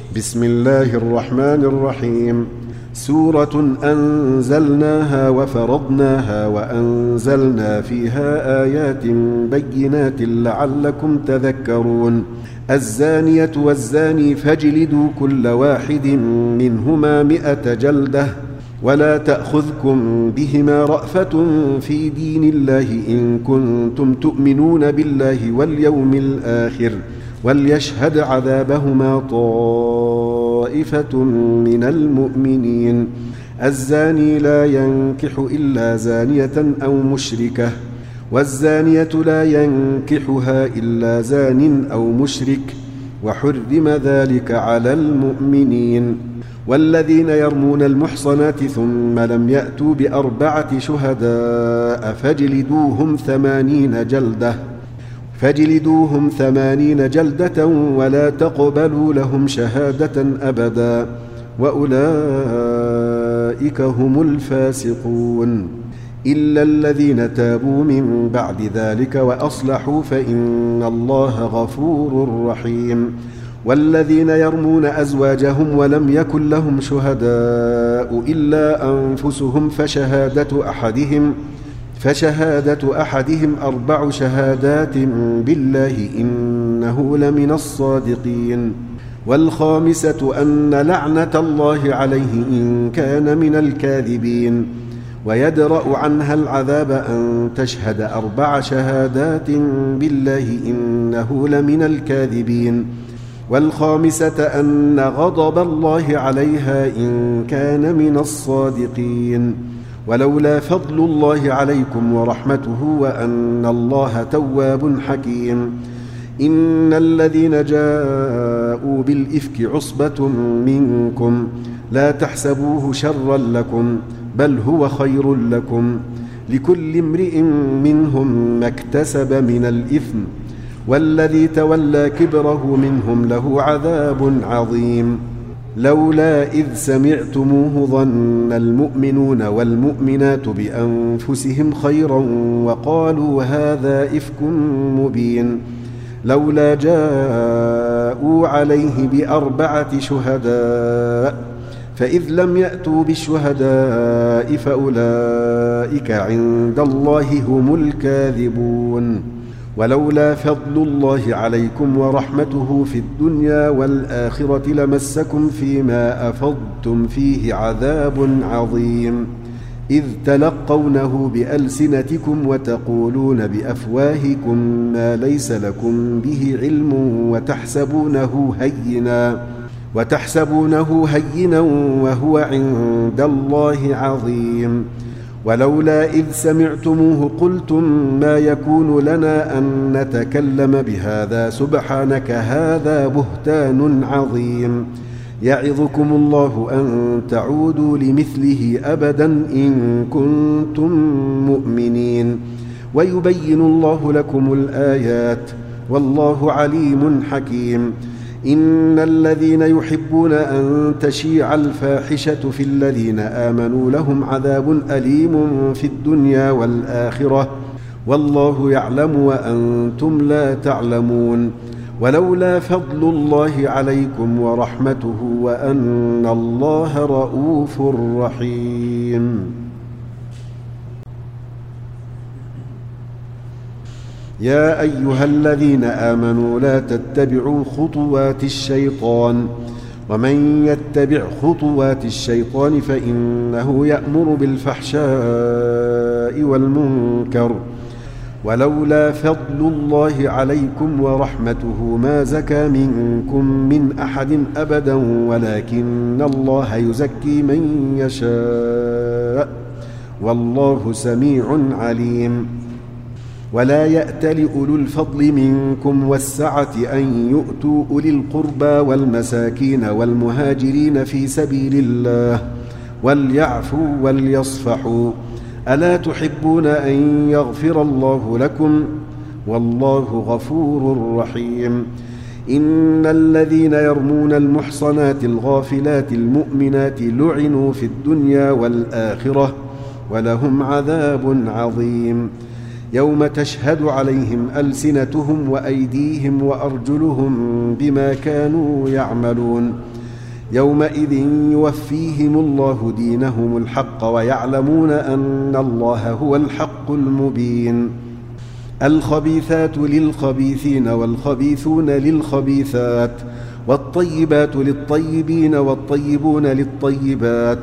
بسم الله الرحمن الرحيم. سورة أنزلناها وفرضناها وأنزلنا فيها آيات بينات لعلكم تذكرون. الزانية والزاني فاجلدوا كل واحد منهما 100 جلدة ولا تأخذكم بهما رأفة في دين الله إن كنتم تؤمنون بالله واليوم الآخر وليشهد عذابهما طائفة من المؤمنين. الزاني لا ينكح إلا زانية أو مشركة والزانية لا ينكحها إلا زان أو مشرك وحرم ذلك على المؤمنين. والذين يرمون المحصنات ثم لم يأتوا ب4 شهداء فاجلدوهم 80 جلدة ولا تقبلوا لهم شهادة أبدا وأولئك هم الفاسقون. إلا الذين تابوا من بعد ذلك وأصلحوا فإن الله غفور رحيم. والذين يرمون أزواجهم ولم يكن لهم شهداء إلا أنفسهم فشهادة أحدهم 4 شهادات بالله إنه لمن الصادقين. والخامسة أن لعنة الله عليه إن كان من الكاذبين. ويدرأ عنها العذاب أن تشهد 4 شهادات بالله إنه لمن الكاذبين. والخامسة أن غضب الله عليها إن كان من الصادقين. ولولا فضل الله عليكم ورحمته وأن الله تواب حكيم. إن الذين جاءوا بالإفك عصبة منكم لا تحسبوه شرا لكم بل هو خير لكم لكل امرئ منهم ما اكتسب من الإثم والذي تولى كبره منهم له عذاب عظيم. لولا إذ سمعتموه ظن المؤمنون والمؤمنات بأنفسهم خيرا وقالوا هذا إفك مبين. لولا جاءوا عليه ب4 شهداء فإذ لم يأتوا بالشهداء فأولئك عند الله هم الكاذبون. ولولا فضل الله عليكم ورحمته في الدنيا والآخرة لمسكم فيما أفضتم فيه عذاب عظيم. إذ تلقونه بألسنتكم وتقولون بأفواهكم ما ليس لكم به علم وتحسبونه هينا وهو عند الله عظيم. ولولا إذ سمعتموه قلتم ما يكون لنا أن نتكلم بهذا سبحانك هذا بهتان عظيم. يعظكم الله أن تعودوا لمثله أبدا إن كنتم مؤمنين. ويبين الله لكم الآيات والله عليم حكيم. إن الذين يحبون أن تشيع الفاحشة في الذين آمنوا لهم عذاب أليم في الدنيا والآخرة والله يعلم وأنتم لا تعلمون. ولولا فضل الله عليكم ورحمته وأن الله رؤوف رحيم. يا أيها الذين آمنوا لا تتبعوا خطوات الشيطان ومن يتبع خطوات الشيطان فإنه يأمر بالفحشاء والمنكر. ولولا فضل الله عليكم ورحمته ما زكى منكم من أحد أبدا ولكن الله يزكي من يشاء والله سميع عليم. ولا يأتل أولو الفضل منكم والسعة أن يؤتوا أولي القربى والمساكين والمهاجرين في سبيل الله وليعفوا وليصفحوا ألا تحبون أن يغفر الله لكم والله غفور رحيم. إن الذين يرمون المحصنات الغافلات المؤمنات لعنوا في الدنيا والآخرة ولهم عذاب عظيم. يوم تشهد عليهم ألسنتهم وأيديهم وأرجلهم بما كانوا يعملون يومئذ يوفيهم الله دينهم الحق ويعلمون أن الله هو الحق المبين الخبيثات للخبيثين والخبيثون للخبيثات والطيبات للطيبين والطيبون للطيبات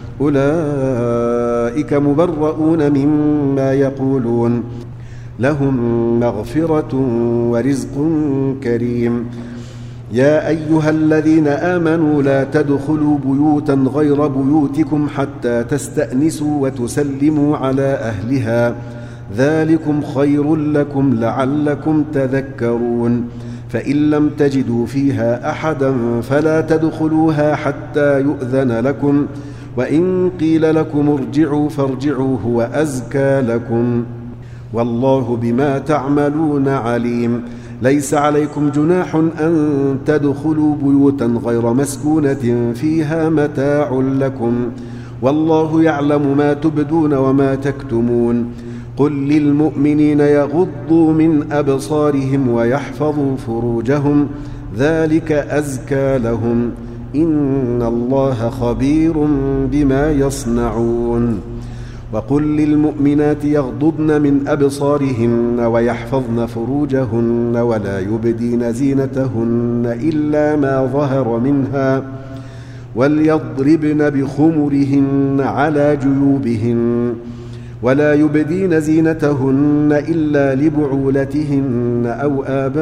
أولئك مبرؤون مما يقولون لهم مغفرة ورزق كريم يا أيها الذين آمنوا لا تدخلوا بيوتا غير بيوتكم حتى تستأنسوا وتسلموا على أهلها ذلكم خير لكم لعلكم تذكرون فإن لم تجدوا فيها أحدا فلا تدخلوها حتى يؤذن لكم وإن قيل لكم ارجعوا فارجعوا هو أزكى لكم والله بما تعملون عليم ليس عليكم جناح أن تدخلوا بيوتا غير مسكونة فيها متاع لكم والله يعلم ما تبدون وما تكتمون قل للمؤمنين يغضوا من أبصارهم ويحفظوا فروجهم ذلك أزكى لهم إن الله خبير بما يصنعون وقل للمؤمنات يغضضن من أبصارهن ويحفظن فروجهن ولا يبدين زينتهن إلا ما ظهر منها وليضربن بخمرهن على جيوبهن ولا يبدين زينتهن إلا لبعولتهن أو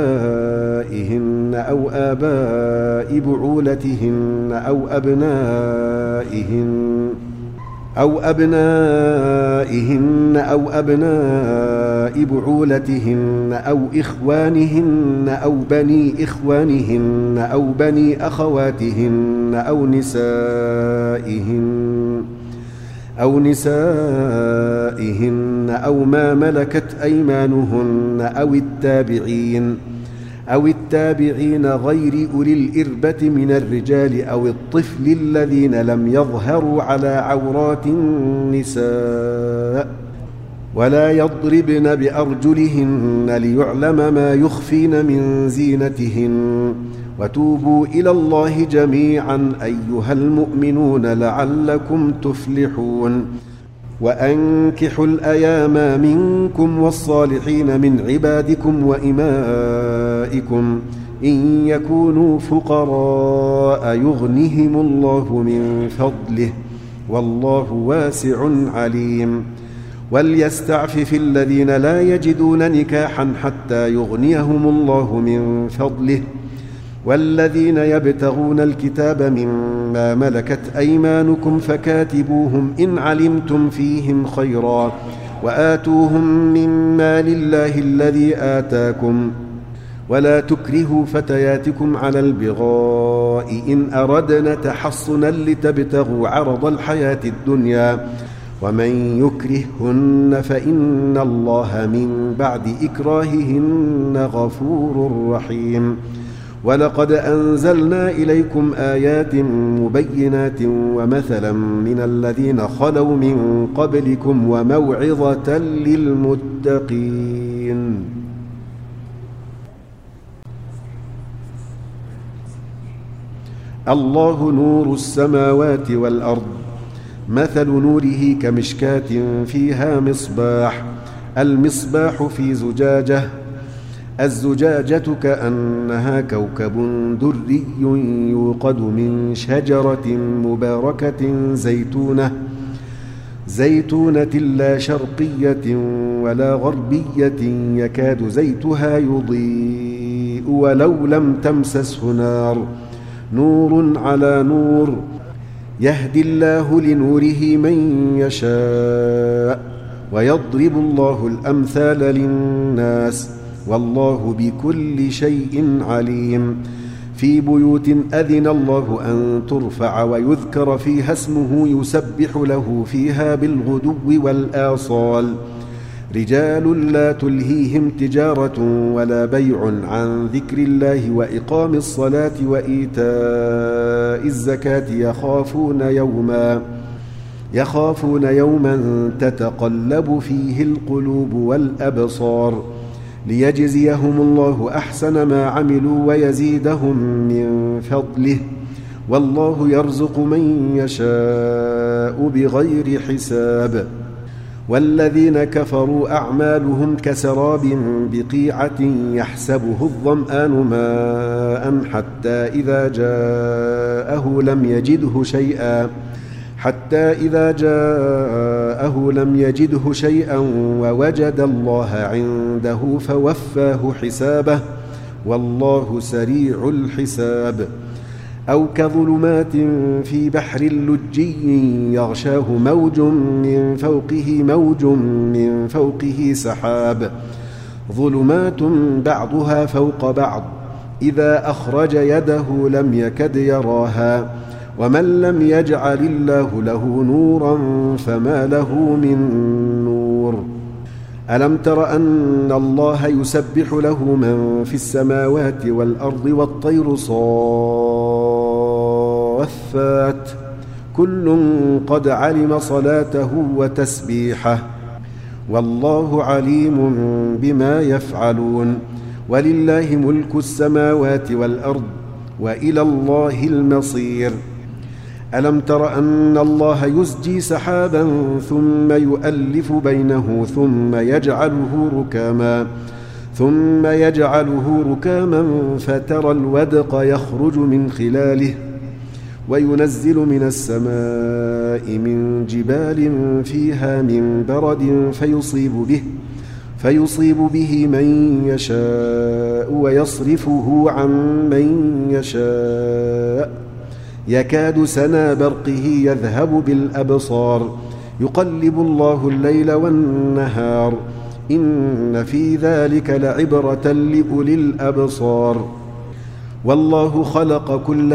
آباء بعولتهن أو أبناء بعولتهن أو إخوانهن أو بني إخوانهن أو بني أخواتهن أو نسائهن أو ما ملكت أيمانهن أو التابعين غير أولي الإربة من الرجال أو الطفل الذين لم يظهروا على عورات النساء ولا يضربن بأرجلهن ليعلم ما يخفين من زينتهن وتوبوا إلى الله جميعا أيها المؤمنون لعلكم تفلحون وأنكحوا الأيام منكم والصالحين من عبادكم وإمائكم إن يكونوا فقراء يغنهم الله من فضله والله واسع عليم وليستعفف الذين لا يجدون نكاحا حتى يغنيهم الله من فضله والذين يبتغون الكتاب مما ملكت أيمانكم فكاتبوهم إن علمتم فيهم خيرا وآتوهم مما لله الذي آتاكم ولا تكرهوا فتياتكم على البغاء إن أردنا تحصنا لتبتغوا عرض الحياة الدنيا ومن يكرههن فإن الله من بعد إكراههن غفور رحيم ولقد أنزلنا إليكم آيات مبينات ومثلا من الذين خلوا من قبلكم وموعظة للمتقين الله نور السماوات والأرض مثل نوره كمشكاة فيها مصباح المصباح في زجاجة الزجاجة كأنها كوكب دري يوقد من شجرة مباركة زيتونة لا شرقية ولا غربية يكاد زيتها يضيء ولو لم تمسسه نار نور على نور يهدي الله لنوره من يشاء ويضرب الله الأمثال للناس والله بكل شيء عليم في بيوت أذن الله أن ترفع ويذكر فيها اسمه يسبح له فيها بالغدو والآصال رجال لا تلهيهم تجارة ولا بيع عن ذكر الله وإقام يخافون يوما تتقلب فيه القلوب والأبصار ليجزيهم الله أحسن ما عملوا ويزيدهم من فضله والله يرزق من يشاء بغير حساب. والذين كفروا أعمالهم كسراب بقيعة يحسبه الظمآن ماء حتى إذا جاءه لم يجده شيئا ووجد الله عنده فوفاه حسابه والله سريع الحساب. أو كظلمات في بحر لجي يغشاه موج من فوقه سحاب ظلمات بعضها فوق بعض إذا أخرج يده لم يكد يراها ومن لم يجعل الله له نورا فما له من نور. ألم تر أن الله يسبح له من في السماوات والأرض والطير صافات كل قد علم صلاته وتسبيحه والله عليم بما يفعلون. ولله ملك السماوات والأرض وإلى الله المصير. ألم تر أن الله يزجي سحابا ثم يؤلف بينه ثم يجعله ركاما فترى الودق يخرج من خلاله وينزل من السماء من جبال فيها من برد فيصيب به من يشاء ويصرفه عن من يشاء يكاد سنا برقه يذهب بالأبصار يقلب الله الليل والنهار إن في ذلك لعبرة لأولي الأبصار. والله خلق كل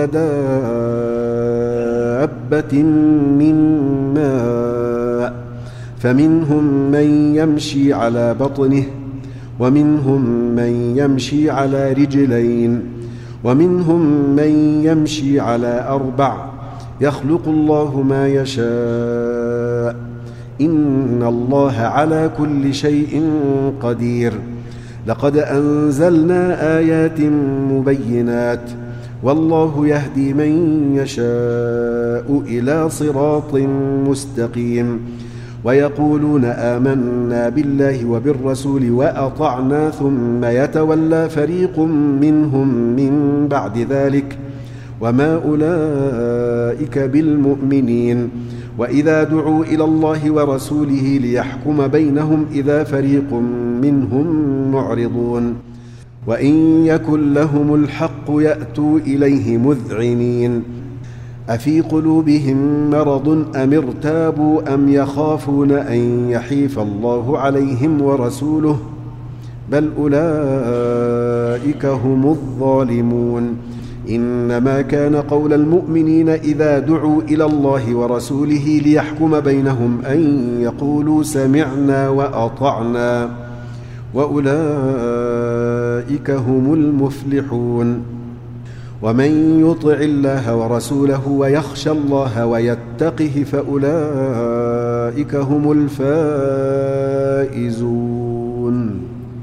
دابة من ماء فمنهم من يمشي على بطنه ومنهم من يمشي على رجلين ومنهم من يمشي على 4 يخلق الله ما يشاء إن الله على كل شيء قدير. لقد أنزلنا آيات مبينات والله يهدي من يشاء إلى صراط مستقيم. ويقولون آمنا بالله وبالرسول وأطعنا ثم يتولى فريق منهم من بعد ذلك وما أولئك بالمؤمنين. وإذا دعوا إلى الله ورسوله ليحكم بينهم إذا فريق منهم معرضون وإن يكن لهم الحق يأتوا إليه مذعنين. أفي قلوبهم مرض أم ارتابوا أم يخافون أن يحيف الله عليهم ورسوله بل أولئك هم الظالمون. إنما كان قول المؤمنين إذا دعوا إلى الله ورسوله ليحكم بينهم أن يقولوا سمعنا وأطعنا وأولئك هم المفلحون. ومن يطع الله ورسوله ويخشى الله ويتقه فأولئك هم الفائزون.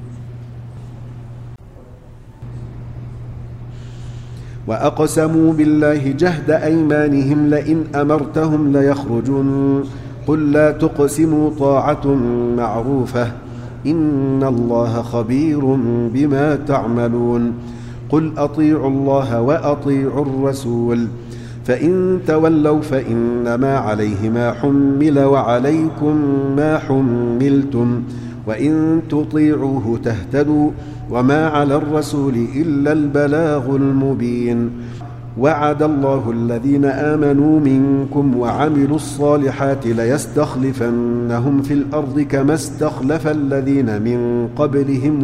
وأقسموا بالله جهد أيمانهم لئن أمرتهم ليخرجن قل لا تقسموا طاعة معروفة إن الله خبير بما تعملون. قل أطيعوا الله وأطيعوا الرسول فإن تولوا فإنما عليه ما حمل وعليكم ما حملتم وإن تطيعوه تهتدوا وما على الرسول إلا البلاغ المبين. وعد الله الذين آمنوا منكم وعملوا الصالحات ليستخلفنهم في الأرض كما استخلف الذين من قبلهم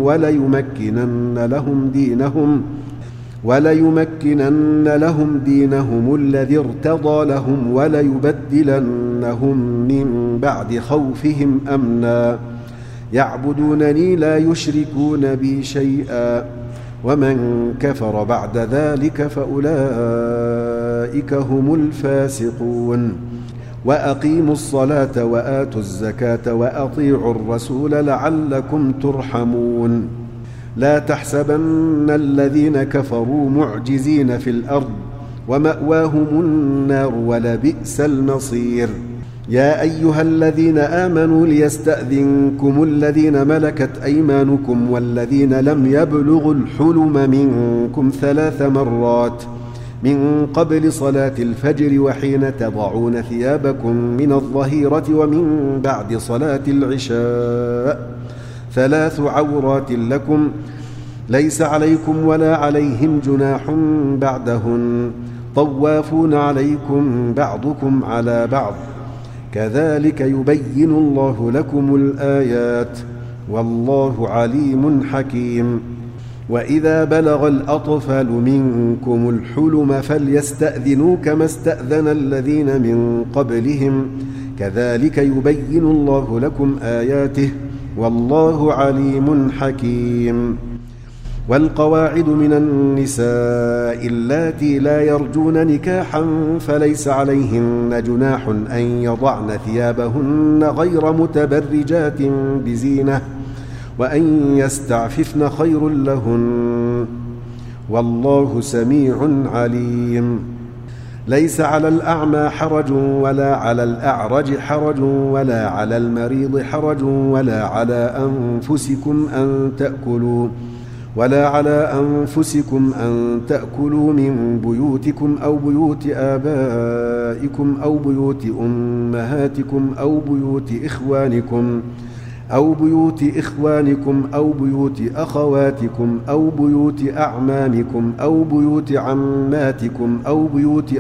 وليمكنن لهم دينهم الذي ارتضى لهم وليبدلنهم من بعد خوفهم أمنا يعبدونني لا يشركون بي شيئا ومن كفر بعد ذلك فأولئك هم الفاسقون. وأقيموا الصلاة وآتوا الزكاة وأطيعوا الرسول لعلكم ترحمون لا تحسبن الذين كفروا معجزين في الأرض ومأواهم النار ولبئس المصير يا أيها الذين آمنوا ليستأذنكم الذين ملكت أيمانكم والذين لم يبلغوا الحلم منكم 3 مرات من قبل صلاة الفجر وحين تضعون ثيابكم من الظهيرة ومن بعد صلاة العشاء 3 عورات لكم ليس عليكم ولا عليهم جناح بعدهن طوافون عليكم بعضكم على بعض كذلك يبين الله لكم الآيات والله عليم حكيم وإذا بلغ الأطفال منكم الحلم فليستأذنوا كما استأذن الذين من قبلهم كذلك يبين الله لكم آياته والله عليم حكيم والقواعد من النساء اللاتي لا يرجون نكاحا فليس عليهن جناح أن يضعن ثيابهن غير متبرجات بزينة وأن يستعففن خير لهن والله سميع عليم ليس على الأعمى حرج ولا على الأعرج حرج ولا على المريض حرج ولا على أنفسكم أن تأكلوا من بيوتكم أو بيوت آبائكم أو بيوت أمهاتكم أو بيوت إخوانكم أو بيوت أخواتكم أو بيوت أعمامكم أو بيوت عماتكم أو بيوت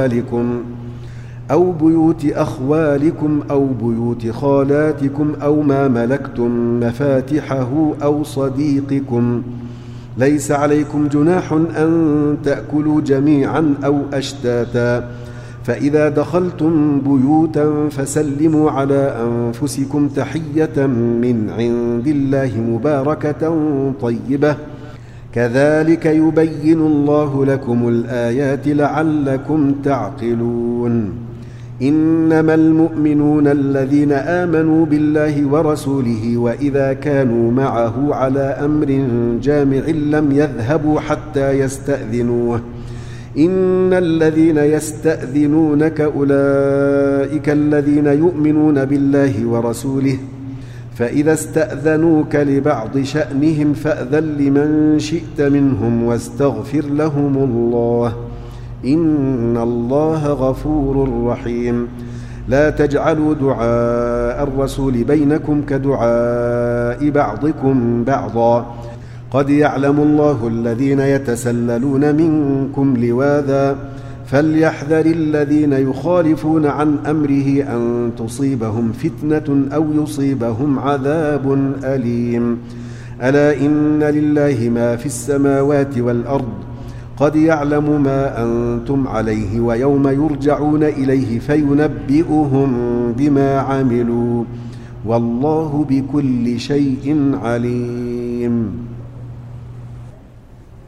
أخوالكم أو بيوت خالاتكم أو ما ملكتم مفاتحه أو صديقكم ليس عليكم جناح أن تأكلوا جميعا أو أشتاتا فإذا دخلتم بيوتا فسلموا على أنفسكم تحية من عند الله مباركة طيبة كذلك يبين الله لكم الآيات لعلكم تعقلون إنما المؤمنون الذين آمنوا بالله ورسوله وإذا كانوا معه على أمر جامع لم يذهبوا حتى يستأذنوه إن الذين يستأذنونك أولئك الذين يؤمنون بالله ورسوله فإذا استأذنوك لبعض شأنهم فأذن لمن شئت منهم واستغفر لهم الله إن الله غفور رحيم لا تجعلوا دعاء الرسول بينكم كدعاء بعضكم بعضا قد يعلم الله الذين يتسللون منكم لواذا فليحذر الذين يخالفون عن أمره أن تصيبهم فتنة أو يصيبهم عذاب أليم ألا إن لله ما في السماوات والأرض قد يعلم ما أنتم عليه ويوم يرجعون إليه فينبئهم بما عملوا والله بكل شيء عليم